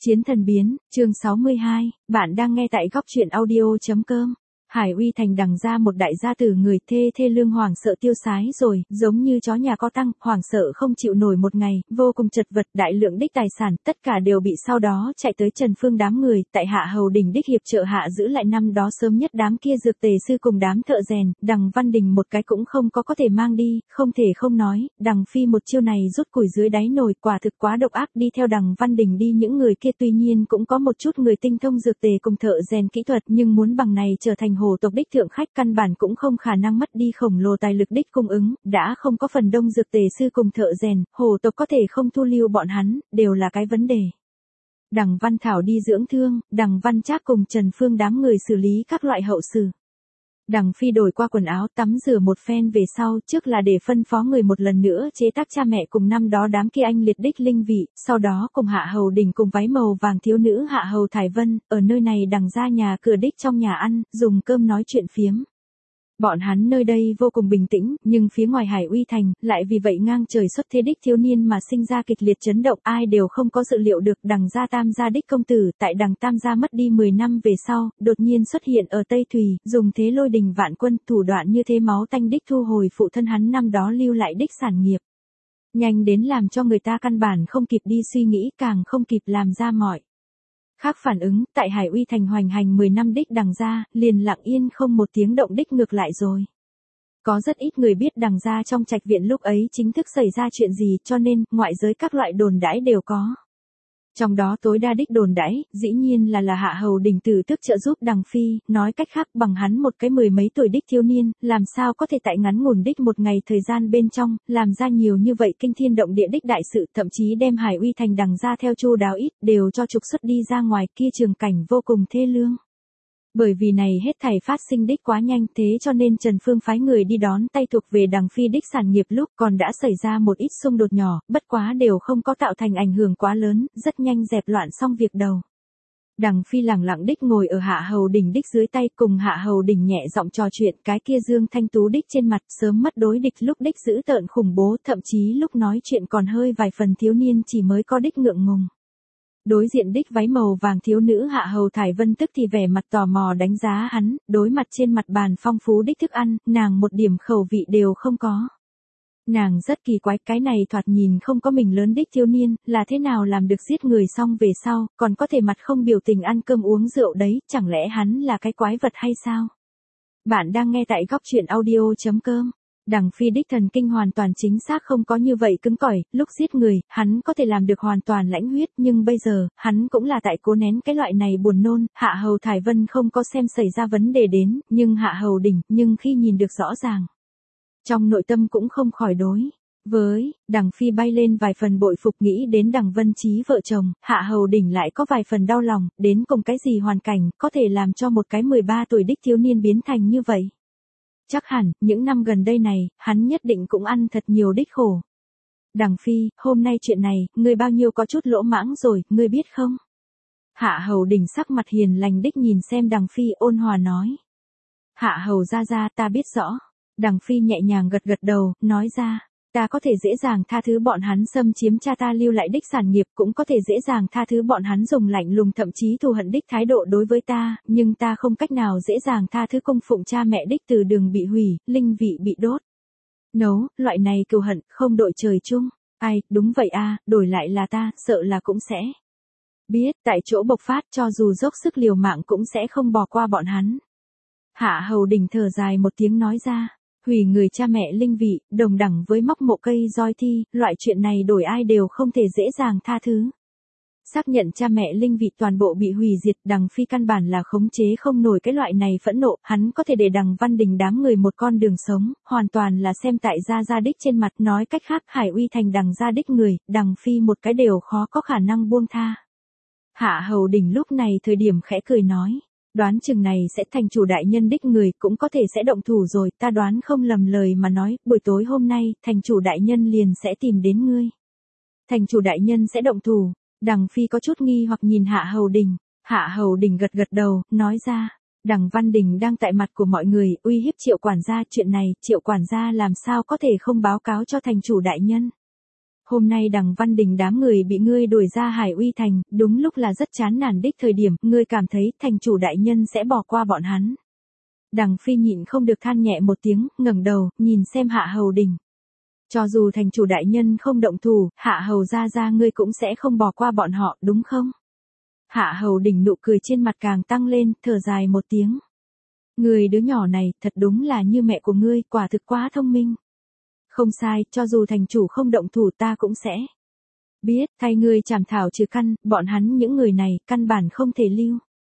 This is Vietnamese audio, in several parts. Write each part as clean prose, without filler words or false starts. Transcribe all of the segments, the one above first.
Chiến thần biến, chương 62, bạn đang nghe tại góc truyện audio.com. Hải Uy Thành đằng ra một đại gia tử người thê lương hoảng sợ tiêu sái rồi, giống như chó nhà có tăng, hoảng sợ không chịu nổi một ngày, vô cùng chật vật, đại lượng đích tài sản, tất cả đều bị sau đó chạy tới Trần Phương đám người, tại Hạ Hầu Đình đích hiệp trợ hạ giữ lại năm đó sớm nhất đám kia dược tề sư cùng đám thợ rèn, Đằng Văn Đình một cái cũng không có thể mang đi, không thể không nói, Đằng Phi một chiêu này rút củi dưới đáy nồi, quả thực quá độc ác. Đi theo Đằng Văn Đình đi những người kia tuy nhiên cũng có một chút người tinh thông dược tề cùng thợ rèn kỹ thuật, nhưng muốn bằng này trở thành hồ tộc đích thượng khách căn bản cũng không khả năng, mất đi khổng lồ tài lực đích cung ứng, đã không có phần đông dược tề sư cùng thợ rèn, hồ tộc có thể không thu lưu bọn hắn, đều là cái vấn đề. Đằng Văn Thảo đi dưỡng thương, Đằng Văn Trác cùng Trần Phương đám người xử lý các loại hậu sự. Đằng Phi đổi qua quần áo tắm rửa một phen về sau, trước là để phân phó người một lần nữa chế tác cha mẹ cùng năm đó đám kia anh liệt đích linh vị, sau đó cùng Hạ Hầu Đình cùng váy màu vàng thiếu nữ Hạ Hầu Thải Vân, ở nơi này đằng ra nhà cửa đích trong nhà ăn, dùng cơm nói chuyện phiếm. Bọn hắn nơi đây vô cùng bình tĩnh, nhưng phía ngoài Hải Uy Thành, lại vì vậy ngang trời xuất thế đích thiếu niên mà sinh ra kịch liệt chấn động, ai đều không có dự liệu được đằng gia Tam gia đích công tử, tại đằng Tam gia mất đi 10 năm về sau, đột nhiên xuất hiện ở Tây Thùy, dùng thế lôi đình vạn quân, thủ đoạn như thế máu tanh đích thu hồi phụ thân hắn năm đó lưu lại đích sản nghiệp. Nhanh đến làm cho người ta căn bản không kịp đi suy nghĩ, càng không kịp làm ra mọi khác phản ứng, tại Hải Uy Thành hoành hành 10 năm đích đằng gia, liền lặng yên không một tiếng động đích ngược lại rồi. Có rất ít người biết đằng gia trong trạch viện lúc ấy chính thức xảy ra chuyện gì, cho nên, ngoại giới các loại đồn đãi đều có. Trong đó tối đa đích đồn đãi, dĩ nhiên là Hạ Hầu Đình từ thức trợ giúp Đằng Phi, nói cách khác bằng hắn một cái 10 mấy tuổi đích thiếu niên, làm sao có thể tại ngắn ngủn đích một ngày thời gian bên trong, làm ra nhiều như vậy kinh thiên động địa đích đại sự, thậm chí đem Hải Uy Thành đằng ra theo chu đáo ít, đều cho trục xuất đi ra ngoài, kia trường cảnh vô cùng thê lương. Bởi vì này hết thảy phát sinh đích quá nhanh, thế cho nên Trần Phương phái người đi đón tay thuộc về Đằng Phi đích sản nghiệp lúc còn đã xảy ra một ít xung đột nhỏ, bất quá đều không có tạo thành ảnh hưởng quá lớn, rất nhanh dẹp loạn xong việc đầu. Đằng Phi lẳng lặng đích ngồi ở Hạ Hầu Đình đích dưới tay, cùng Hạ Hầu Đình nhẹ giọng trò chuyện, cái kia Dương Thanh Tú đích trên mặt sớm mất đối địch lúc đích dữ tợn khủng bố, thậm chí lúc nói chuyện còn hơi vài phần thiếu niên chỉ mới có đích ngượng ngùng. Đối diện đích váy màu vàng thiếu nữ Hạ Hầu Thải Vân tức thì vẻ mặt tò mò đánh giá hắn, đối mặt trên mặt bàn phong phú đích thức ăn, nàng một điểm khẩu vị đều không có. Nàng rất kỳ quái, cái này thoạt nhìn không có mình lớn đích thiếu niên, là thế nào làm được giết người xong về sau, còn có thể mặt không biểu tình ăn cơm uống rượu đấy, chẳng lẽ hắn là cái quái vật hay sao? Bạn đang nghe tại góc truyện audio.com. Đằng Phi đích thần kinh hoàn toàn chính xác không có như vậy cứng cỏi, lúc giết người, hắn có thể làm được hoàn toàn lãnh huyết, nhưng bây giờ, hắn cũng là tại cố nén cái loại này buồn nôn, Hạ Hầu Thải Vân không có xem xảy ra vấn đề đến, nhưng Hạ Hầu Đình, nhưng khi nhìn được rõ ràng, trong nội tâm cũng không khỏi đối với Đằng Phi bay lên vài phần bội phục, nghĩ đến Đằng Vân Chí vợ chồng, Hạ Hầu Đình lại có vài phần đau lòng, đến cùng cái gì hoàn cảnh, có thể làm cho một cái 13 tuổi đích thiếu niên biến thành như vậy. Chắc hẳn, những năm gần đây này, hắn nhất định cũng ăn thật nhiều đích khổ. Đằng Phi, hôm nay chuyện này, ngươi bao nhiêu có chút lỗ mãng rồi, ngươi biết không? Hạ Hầu Đình sắc mặt hiền lành đích nhìn xem Đằng Phi, ôn hòa nói. Hạ Hầu ra ta biết rõ. Đằng Phi nhẹ nhàng gật gật đầu, nói ra. Ta có thể dễ dàng tha thứ bọn hắn xâm chiếm cha ta lưu lại đích sản nghiệp, cũng có thể dễ dàng tha thứ bọn hắn dùng lạnh lùng thậm chí thù hận đích thái độ đối với ta, nhưng ta không cách nào dễ dàng tha thứ cung phụng cha mẹ đích từ đường bị hủy, linh vị bị đốt. Nấu, loại này cừu hận, không đội trời chung. Ai, đúng vậy a, đổi lại là ta, sợ là cũng sẽ biết, tại chỗ bộc phát, cho dù dốc sức liều mạng cũng sẽ không bỏ qua bọn hắn. Hạ Hầu Đình thở dài một tiếng nói ra. Hủy người cha mẹ linh vị, đồng đẳng với móc mộ cây roi thi, loại chuyện này đổi ai đều không thể dễ dàng tha thứ. Xác nhận cha mẹ linh vị toàn bộ bị hủy diệt, Đằng Phi căn bản là khống chế không nổi cái loại này phẫn nộ, hắn có thể để Đằng Văn Đình đám người một con đường sống, hoàn toàn là xem tại gia đích trên mặt, nói cách khác Hải Uy Thành đằng gia đích người, Đằng Phi một cái đều khó có khả năng buông tha. Hạ Hầu Đình lúc này thời điểm khẽ cười nói. Đoán chừng này sẽ thành chủ đại nhân đích người, cũng có thể sẽ động thủ rồi, ta đoán không lầm lời mà nói, buổi tối hôm nay, thành chủ đại nhân liền sẽ tìm đến ngươi. Thành chủ đại nhân sẽ động thủ. Đằng Phi có chút nghi hoặc nhìn Hạ Hầu Đình. Hạ Hầu Đình gật gật đầu, nói ra. Đằng Văn Đình đang tại mặt của mọi người, uy hiếp Triệu quản gia, chuyện này, Triệu quản gia làm sao có thể không báo cáo cho thành chủ đại nhân. hôm nay Đằng Văn Đình đám người bị ngươi đuổi ra Hải Uy Thành, đúng lúc là rất chán nản đích thời điểm, ngươi cảm thấy thành chủ đại nhân sẽ bỏ qua bọn hắn. Đằng Phi nhịn không được than nhẹ một tiếng, ngẩng đầu, nhìn xem Hạ Hầu Đình. Cho dù thành chủ đại nhân không động thủ, Hạ Hầu ra ngươi cũng sẽ không bỏ qua bọn họ, đúng không? Hạ Hầu Đình nụ cười trên mặt càng tăng lên, thở dài một tiếng. Người đứa nhỏ này, thật đúng là như mẹ của ngươi, quả thực quá thông minh. Không sai, cho dù thành chủ không động thủ ta cũng sẽ biết, thay ngươi chảm thảo trừ căn, bọn hắn những người này, căn bản không thể lưu.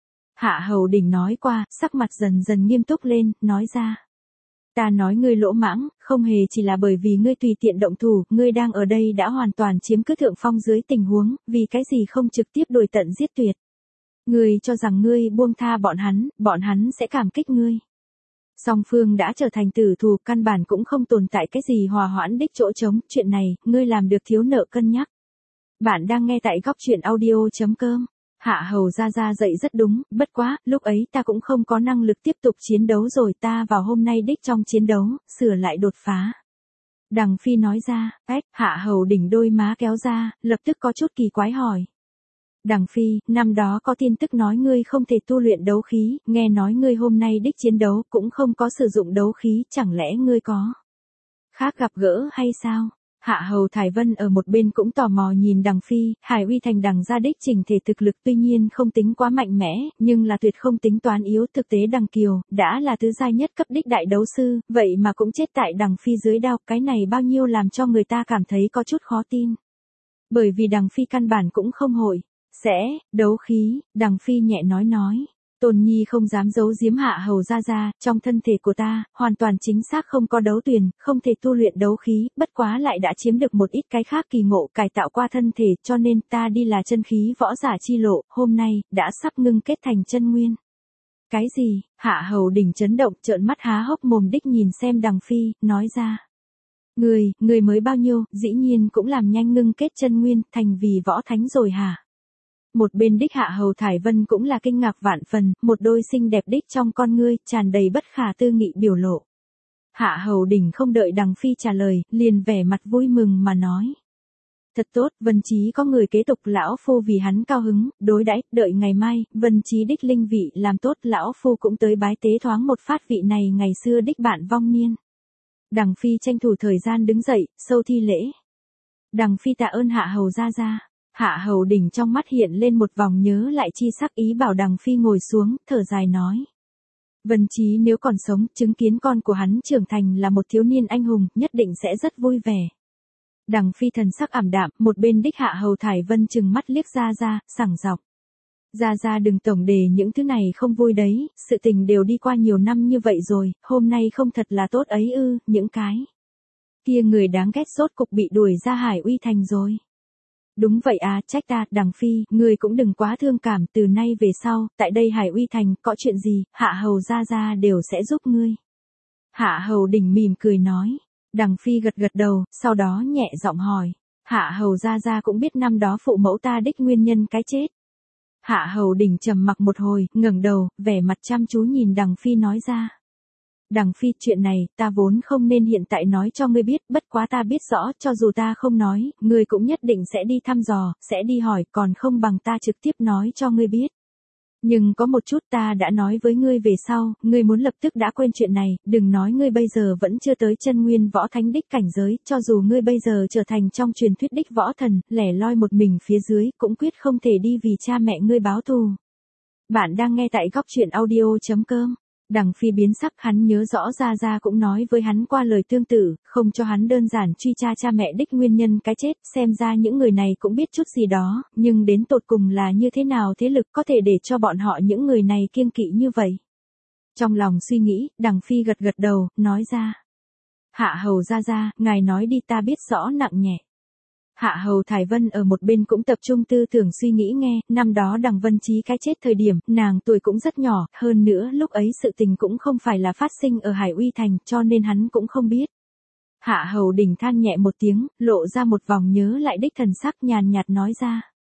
Hạ Hầu Đình nói qua, sắc mặt dần dần nghiêm túc lên, nói ra. Ta nói ngươi lỗ mãng, không hề chỉ là bởi vì ngươi tùy tiện động thủ, ngươi đang ở đây đã hoàn toàn chiếm cứ thượng phong dưới tình huống, vì cái gì không trực tiếp đuổi tận giết tuyệt. Ngươi cho rằng ngươi buông tha bọn hắn sẽ cảm kích ngươi. Song phương đã trở thành tử thù, căn bản cũng không tồn tại cái gì hòa hoãn đích chỗ trống, chuyện này, ngươi làm được thiếu nợ cân nhắc. Bạn đang nghe tại góc truyện audio.com. Hạ Hầu ra dậy rất đúng, bất quá, lúc ấy ta cũng không có năng lực tiếp tục chiến đấu rồi, ta vào hôm nay đích trong chiến đấu, sửa lại đột phá. Đằng Phi nói ra, Hạ Hầu Đình đôi má kéo ra, lập tức có chút kỳ quái hỏi. Đằng Phi, năm đó có tin tức nói ngươi không thể tu luyện đấu khí, nghe nói ngươi hôm nay đích chiến đấu cũng không có sử dụng đấu khí, chẳng lẽ ngươi có khác gặp gỡ hay sao? Hạ Hầu Thải Vân ở một bên cũng tò mò nhìn Đằng Phi, Hải Uy Thành Đằng gia đích chỉnh thể thực lực tuy nhiên không tính quá mạnh mẽ, nhưng là tuyệt không tính toán yếu, thực tế Đằng Kiều, đã là tứ giai nhất cấp đích đại đấu sư, vậy mà cũng chết tại Đằng Phi dưới đao, cái này bao nhiêu làm cho người ta cảm thấy có chút khó tin. Bởi vì Đằng Phi căn bản cũng không hội đấu khí, Đằng Phi nhẹ nói. Tôn Nhi không dám giấu giếm Hạ Hầu ra, trong thân thể của ta, hoàn toàn chính xác không có đấu tuyền, không thể tu luyện đấu khí, bất quá lại đã chiếm được một ít cái khác kỳ ngộ cải tạo qua thân thể, cho nên ta đi là chân khí võ giả chi lộ, hôm nay, đã sắp ngưng kết thành chân nguyên. Cái gì? Hạ Hầu Đình chấn động, trợn mắt há hốc mồm đích nhìn xem Đằng Phi, nói ra. Người mới bao nhiêu, dĩ nhiên cũng làm nhanh ngưng kết chân nguyên, thành vì võ thánh rồi hả? Một bên đích Hạ Hầu Thải Vân cũng là kinh ngạc vạn phần, một đôi xinh đẹp đích trong con ngươi, tràn đầy bất khả tư nghị biểu lộ. Hạ Hầu Đình không đợi Đằng Phi trả lời, liền vẻ mặt vui mừng mà nói. Thật tốt, Vân Chí có người kế tục, lão phu vì hắn cao hứng, đối đãi, đợi ngày mai, Vân Chí đích linh vị làm tốt, lão phu cũng tới bái tế thoáng một phát vị này ngày xưa đích bạn vong niên. Đằng Phi tranh thủ thời gian đứng dậy, sâu thi lễ. Đằng Phi tạ ơn Hạ Hầu ra. Hạ Hầu Đình trong mắt hiện lên một vòng nhớ lại chi sắc, ý bảo Đằng Phi ngồi xuống, thở dài nói. Vân Chí nếu còn sống, chứng kiến con của hắn trưởng thành là một thiếu niên anh hùng, nhất định sẽ rất vui vẻ. Đằng Phi thần sắc ảm đạm, một bên đích Hạ Hầu Thải Vân chừng mắt liếc ra, sảng giọng. Ra đừng tổng đề những thứ này không vui đấy, sự tình đều đi qua nhiều năm như vậy rồi, hôm nay không thật là tốt ấy ư, những cái kia người đáng ghét rốt cục bị đuổi ra Hải Uy Thành rồi. Đúng vậy à, trách ta, Đằng Phi, ngươi cũng đừng quá thương cảm, từ nay về sau, tại đây Hải Uy Thành, có chuyện gì, Hạ Hầu ra đều sẽ giúp ngươi. Hạ Hầu Đình mỉm cười nói. Đằng Phi gật đầu, sau đó nhẹ giọng hỏi. Hạ Hầu ra cũng biết năm đó phụ mẫu ta đích nguyên nhân cái chết. Hạ Hầu Đình trầm mặc một hồi, ngẩng đầu, vẻ mặt chăm chú nhìn Đằng Phi nói ra. Đằng Phi, chuyện này, ta vốn không nên hiện tại nói cho ngươi biết, bất quá ta biết rõ, cho dù ta không nói, ngươi cũng nhất định sẽ đi thăm dò, sẽ đi hỏi, còn không bằng ta trực tiếp nói cho ngươi biết. Nhưng có một chút ta đã nói với ngươi về sau, ngươi muốn lập tức đã quên chuyện này, đừng nói ngươi bây giờ vẫn chưa tới chân nguyên võ thánh đích cảnh giới, cho dù ngươi bây giờ trở thành trong truyền thuyết đích võ thần, lẻ loi một mình phía dưới, cũng quyết không thể đi vì cha mẹ ngươi báo thù. Bạn đang nghe tại góc truyện audio.com. Đằng Phi biến sắc, hắn nhớ rõ ra cũng nói với hắn qua lời tương tự, không cho hắn đơn giản truy tra cha mẹ đích nguyên nhân cái chết, xem ra những người này cũng biết chút gì đó, nhưng đến tột cùng là như thế nào thế lực có thể để cho bọn họ những người này kiêng kỵ như vậy. Trong lòng suy nghĩ, Đằng Phi gật đầu, nói ra. Hạ Hầu ra, ngài nói đi ta biết rõ nặng nhẹ. Hạ Hầu Thải Vân ở một bên cũng tập trung tư tưởng suy nghĩ nghe, năm đó Đằng Vân Chí cái chết thời điểm, nàng tuổi cũng rất nhỏ, hơn nữa lúc ấy sự tình cũng không phải là phát sinh ở Hải Uy Thành, cho nên hắn cũng không biết. Hạ Hầu Đình than nhẹ một tiếng, lộ ra một vòng nhớ lại đích thần sắc, nhàn nhạt nói ra.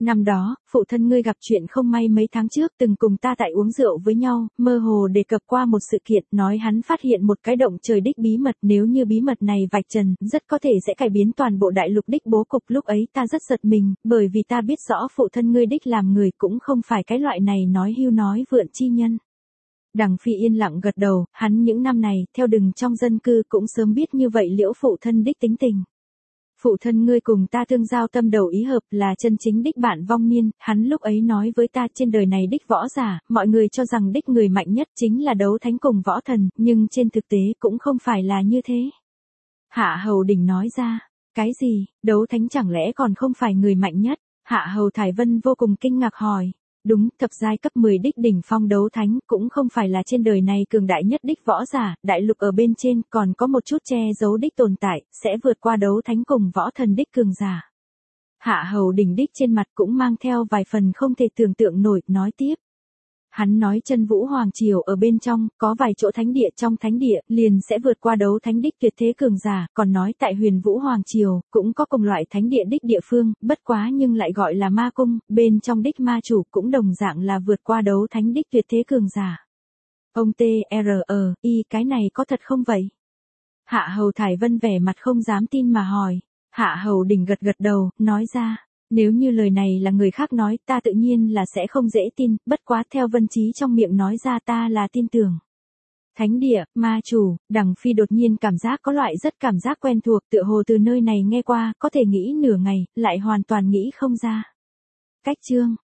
Năm đó, phụ thân ngươi gặp chuyện không may mấy tháng trước từng cùng ta tại uống rượu với nhau, mơ hồ đề cập qua một sự kiện, nói hắn phát hiện một cái động trời đích bí mật, nếu như bí mật này vạch trần, rất có thể sẽ cải biến toàn bộ đại lục đích bố cục. Lúc ấy ta rất giật mình, bởi vì ta biết rõ phụ thân ngươi đích làm người cũng không phải cái loại này nói hưu nói vượn chi nhân. Đằng Phi yên lặng gật đầu, hắn những năm này, theo đừng trong dân cư cũng sớm biết như vậy liễu phụ thân đích tính tình. Phụ thân ngươi cùng ta tương giao tâm đầu ý hợp là chân chính đích bạn vong niên, hắn lúc ấy nói với ta trên đời này đích võ giả, mọi người cho rằng đích người mạnh nhất chính là đấu thánh cùng võ thần, nhưng trên thực tế cũng không phải là như thế. Hạ Hầu Đình nói ra, cái gì, đấu thánh chẳng lẽ còn không phải người mạnh nhất? Hạ Hầu Thải Vân vô cùng kinh ngạc hỏi. Đúng, thập giai cấp 10 đích đỉnh phong đấu thánh cũng không phải là trên đời này cường đại nhất đích võ giả, đại lục ở bên trên còn có một chút che giấu đích tồn tại, sẽ vượt qua đấu thánh cùng võ thần đích cường giả. Hạ Hầu Đình đích trên mặt cũng mang theo vài phần không thể tưởng tượng nổi, nói tiếp. Hắn nói Chân Vũ Hoàng Triều ở bên trong, có vài chỗ thánh địa trong thánh địa, liền sẽ vượt qua đấu thánh đích tuyệt thế cường giả, còn nói tại Huyền Vũ Hoàng Triều, cũng có cùng loại thánh địa đích địa phương, bất quá nhưng lại gọi là ma cung, bên trong đích ma chủ cũng đồng dạng là vượt qua đấu thánh đích tuyệt thế cường giả. Ông T.R.I. cái này có thật không vậy? Hạ Hầu Thải Vân vẻ mặt không dám tin mà hỏi. Hạ Hầu Đình gật gật đầu, nói ra. Nếu như lời này là người khác nói, ta tự nhiên là sẽ không dễ tin, bất quá theo Vân Chí trong miệng nói ra ta là tin tưởng. Thánh địa, ma chủ, Đằng Phi đột nhiên cảm giác có loại rất cảm giác quen thuộc, tựa hồ từ nơi này nghe qua, có thể nghĩ nửa ngày, lại hoàn toàn nghĩ không ra. Cách chương